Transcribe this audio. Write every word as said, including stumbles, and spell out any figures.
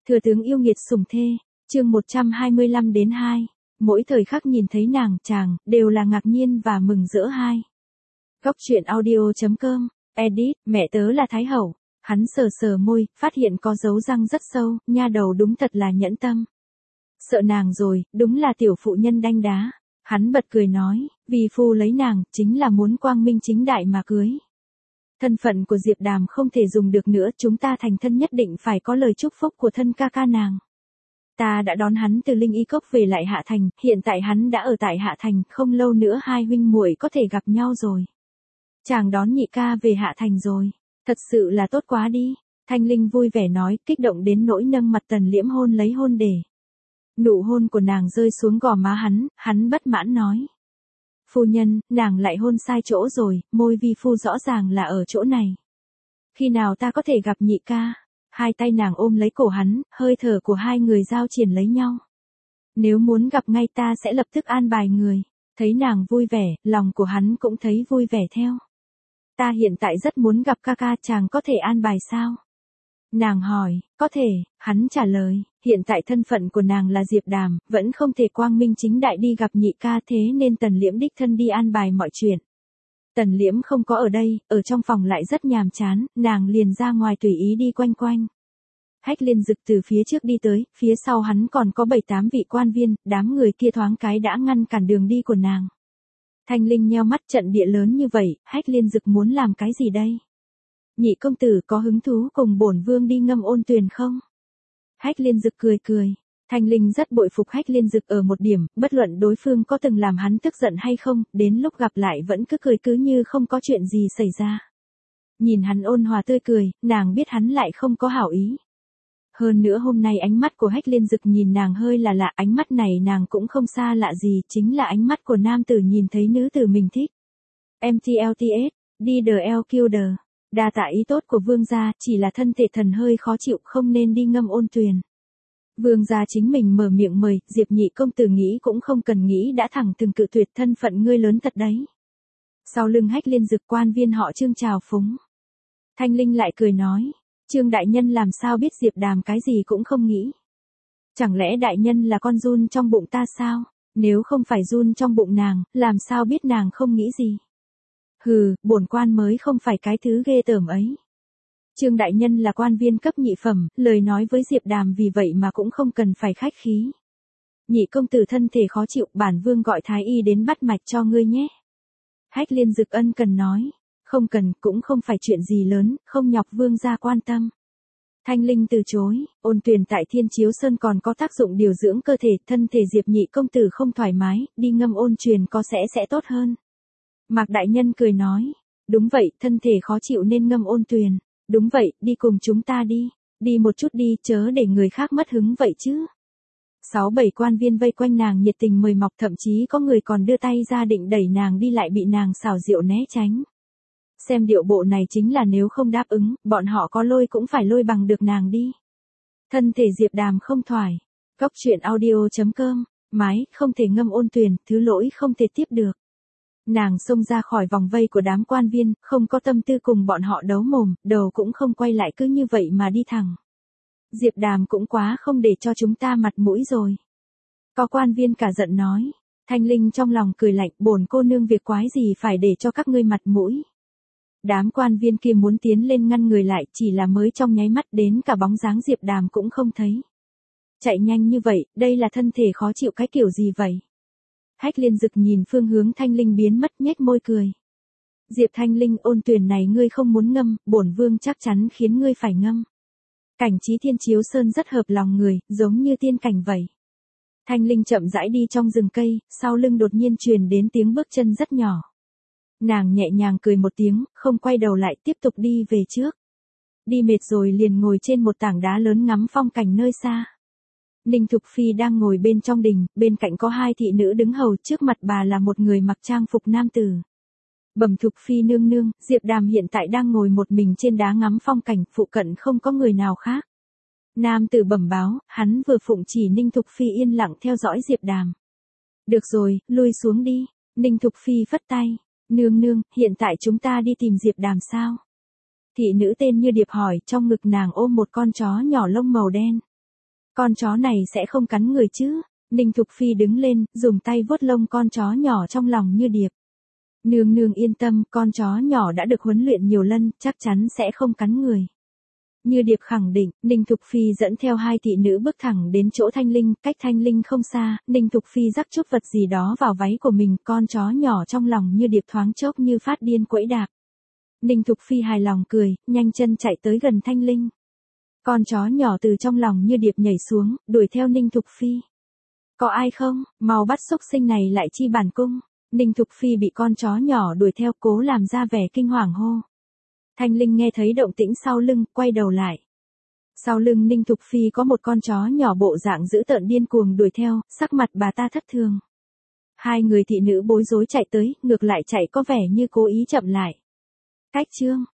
Thừa tướng yêu nghiệt sủng thê, chương một trăm hai mươi lăm đến hai. Mỗi thời khắc nhìn thấy nàng, chàng, đều là ngạc nhiên và mừng rỡ hai. Góc truyện audio.com, edit, mẹ tớ là Thái Hậu. Hắn sờ sờ môi, phát hiện có dấu răng rất sâu, nha đầu đúng thật là nhẫn tâm. Sợ nàng rồi, đúng là tiểu phụ nhân đanh đá. Hắn bật cười nói, vì phu lấy nàng, chính là muốn quang minh chính đại mà cưới. Thân phận của Diệp Đàm không thể dùng được nữa, chúng ta thành thân nhất định phải có lời chúc phúc của thân ca ca nàng. Ta đã đón hắn từ Linh Y Cốc về lại Hạ Thành, hiện tại hắn đã ở tại Hạ Thành, không lâu nữa hai huynh muội có thể gặp nhau rồi. Chàng đón nhị ca về Hạ Thành rồi, thật sự là tốt quá đi. Thanh Linh vui vẻ nói, kích động đến nỗi nâng mặt Tần Liễm hôn lấy hôn để. Nụ hôn của nàng rơi xuống gò má hắn, hắn bất mãn nói. Phu nhân, nàng lại hôn sai chỗ rồi, môi vi phu rõ ràng là ở chỗ này. Khi nào ta có thể gặp nhị ca? Hai tay nàng ôm lấy cổ hắn, hơi thở của hai người giao triển lấy nhau. Nếu muốn gặp ngay ta sẽ lập tức an bài người. Thấy nàng vui vẻ, lòng của hắn cũng thấy vui vẻ theo. Ta hiện tại rất muốn gặp ca ca, chàng có thể an bài sao? Nàng hỏi, có thể, hắn trả lời, hiện tại thân phận của nàng là Diệp Đàm, vẫn không thể quang minh chính đại đi gặp nhị ca, thế nên Tần Liễm đích thân đi an bài mọi chuyện. Tần Liễm không có ở đây, ở trong phòng lại rất nhàm chán, nàng liền ra ngoài tùy ý đi quanh quanh. Hách Liên Dực từ phía trước đi tới, phía sau hắn còn có bảy tám vị quan viên, đám người kia thoáng cái đã ngăn cản đường đi của nàng. Thanh Linh nheo mắt, trận địa lớn như vậy, Hách Liên Dực muốn làm cái gì đây? Nhị công tử có hứng thú cùng bổn vương đi ngâm ôn tuyền không? Hách Liên Dực cười cười. Thanh Linh rất bội phục Hách Liên Dực ở một điểm, bất luận đối phương có từng làm hắn tức giận hay không, đến lúc gặp lại vẫn cứ cười cứ như không có chuyện gì xảy ra. Nhìn hắn ôn hòa tươi cười, nàng biết hắn lại không có hảo ý. Hơn nữa hôm nay ánh mắt của Hách Liên Dực nhìn nàng hơi là lạ, ánh mắt này nàng cũng không xa lạ gì, chính là ánh mắt của nam tử nhìn thấy nữ tử mình thích. em tê lờ tê ét, đi đờ eo kill đờ. Đa tạ ý tốt của vương gia, chỉ là thân thể thần hơi khó chịu, không nên đi ngâm ôn tuyền. Vương gia chính mình mở miệng mời, Diệp nhị công tử nghĩ cũng không cần nghĩ đã thẳng từng cự tuyệt, thân phận ngươi lớn thật đấy. Sau lưng Hách Liên Dực quan viên họ Trương chào phúng. Thanh Linh lại cười nói, Trương đại nhân làm sao biết Diệp Đàm cái gì cũng không nghĩ. Chẳng lẽ đại nhân là con giun trong bụng ta sao? Nếu không phải giun trong bụng nàng, làm sao biết nàng không nghĩ gì? Hừ, bổn quan mới không phải cái thứ ghê tởm ấy. Trương đại nhân là quan viên cấp nhị phẩm, lời nói với Diệp Đàm vì vậy mà cũng không cần phải khách khí. Nhị công tử thân thể khó chịu, bản vương gọi thái y đến bắt mạch cho ngươi nhé. Hách Liên Dực ân cần nói, không cần, cũng không phải chuyện gì lớn, không nhọc vương gia quan tâm. Thanh Linh từ chối, ôn tuyền tại Thiên Chiếu Sơn còn có tác dụng điều dưỡng cơ thể, thân thể Diệp nhị công tử không thoải mái, đi ngâm ôn tuyền có sẽ sẽ tốt hơn. Mạc đại nhân cười nói, đúng vậy, thân thể khó chịu nên ngâm ôn tuyền. Đúng vậy, đi cùng chúng ta đi, đi một chút đi, chớ để người khác mất hứng vậy chứ. Sáu bảy quan viên vây quanh nàng nhiệt tình mời mọc, thậm chí có người còn đưa tay ra định đẩy nàng đi lại bị nàng xảo diệu né tránh. Xem điệu bộ này chính là nếu không đáp ứng, bọn họ có lôi cũng phải lôi bằng được nàng đi. Thân thể Diệp Đàm không thoải. Góc truyện audio.com, mái, không thể ngâm ôn tuyền, thứ lỗi không thể tiếp được. Nàng xông ra khỏi vòng vây của đám quan viên, không có tâm tư cùng bọn họ đấu mồm, đầu cũng không quay lại cứ như vậy mà đi thẳng. Diệp Đàm cũng quá không để cho chúng ta mặt mũi rồi. Có quan viên cả giận nói. Thanh Linh trong lòng cười lạnh, bổn cô nương việc quái gì phải để cho các ngươi mặt mũi. Đám quan viên kia muốn tiến lên ngăn người lại, chỉ là mới trong nháy mắt đến cả bóng dáng Diệp Đàm cũng không thấy. Chạy nhanh như vậy, đây là thân thể khó chịu cái kiểu gì vậy? Hách Liên Dực nhìn phương hướng Thanh Linh biến mất, nhếch môi cười. Diệp Thanh Linh, ôn tuyền này ngươi không muốn ngâm, bổn vương chắc chắn khiến ngươi phải ngâm. Cảnh trí Thiên Chiếu Sơn rất hợp lòng người, giống như tiên cảnh vậy. Thanh Linh chậm rãi đi trong rừng cây, sau lưng đột nhiên truyền đến tiếng bước chân rất nhỏ. Nàng nhẹ nhàng cười một tiếng, không quay đầu lại, tiếp tục đi về trước. Đi mệt rồi liền ngồi trên một tảng đá lớn ngắm phong cảnh nơi xa. Ninh Thục Phi đang ngồi bên trong đình, bên cạnh có hai thị nữ đứng hầu, trước mặt bà là một người mặc trang phục nam tử. Bẩm Thục Phi nương nương, Diệp Đàm hiện tại đang ngồi một mình trên đá ngắm phong cảnh, phụ cận không có người nào khác. Nam tử bẩm báo, hắn vừa phụng chỉ Ninh Thục Phi yên lặng theo dõi Diệp Đàm. Được rồi, lui xuống đi. Ninh Thục Phi phất tay. Nương nương, hiện tại chúng ta đi tìm Diệp Đàm sao? Thị nữ tên như Điệp hỏi, trong ngực nàng ôm một con chó nhỏ lông màu đen. Con chó này sẽ không cắn người chứ? Ninh Thục Phi đứng lên, dùng tay vuốt lông con chó nhỏ trong lòng Như Điệp. Nương nương yên tâm, con chó nhỏ đã được huấn luyện nhiều lần, chắc chắn sẽ không cắn người. Như Điệp khẳng định, Ninh Thục Phi dẫn theo hai thị nữ bước thẳng đến chỗ Thanh Linh, cách Thanh Linh không xa, Ninh Thục Phi rắc chút vật gì đó vào váy của mình, con chó nhỏ trong lòng Như Điệp thoáng chốc như phát điên quẫy đạp. Ninh Thục Phi hài lòng cười, nhanh chân chạy tới gần Thanh Linh. Con chó nhỏ từ trong lòng Như Điệp nhảy xuống, đuổi theo Ninh Thục Phi. Có ai không, mau bắt xúc sinh này lại chi bản cung. Ninh Thục Phi bị con chó nhỏ đuổi theo, cố làm ra vẻ kinh hoàng hô. Thanh Linh nghe thấy động tĩnh sau lưng, quay đầu lại. Sau lưng Ninh Thục Phi có một con chó nhỏ bộ dạng dữ tợn điên cuồng đuổi theo, sắc mặt bà ta thất thường. Hai người thị nữ bối rối chạy tới, ngược lại chạy có vẻ như cố ý chậm lại. Cách chương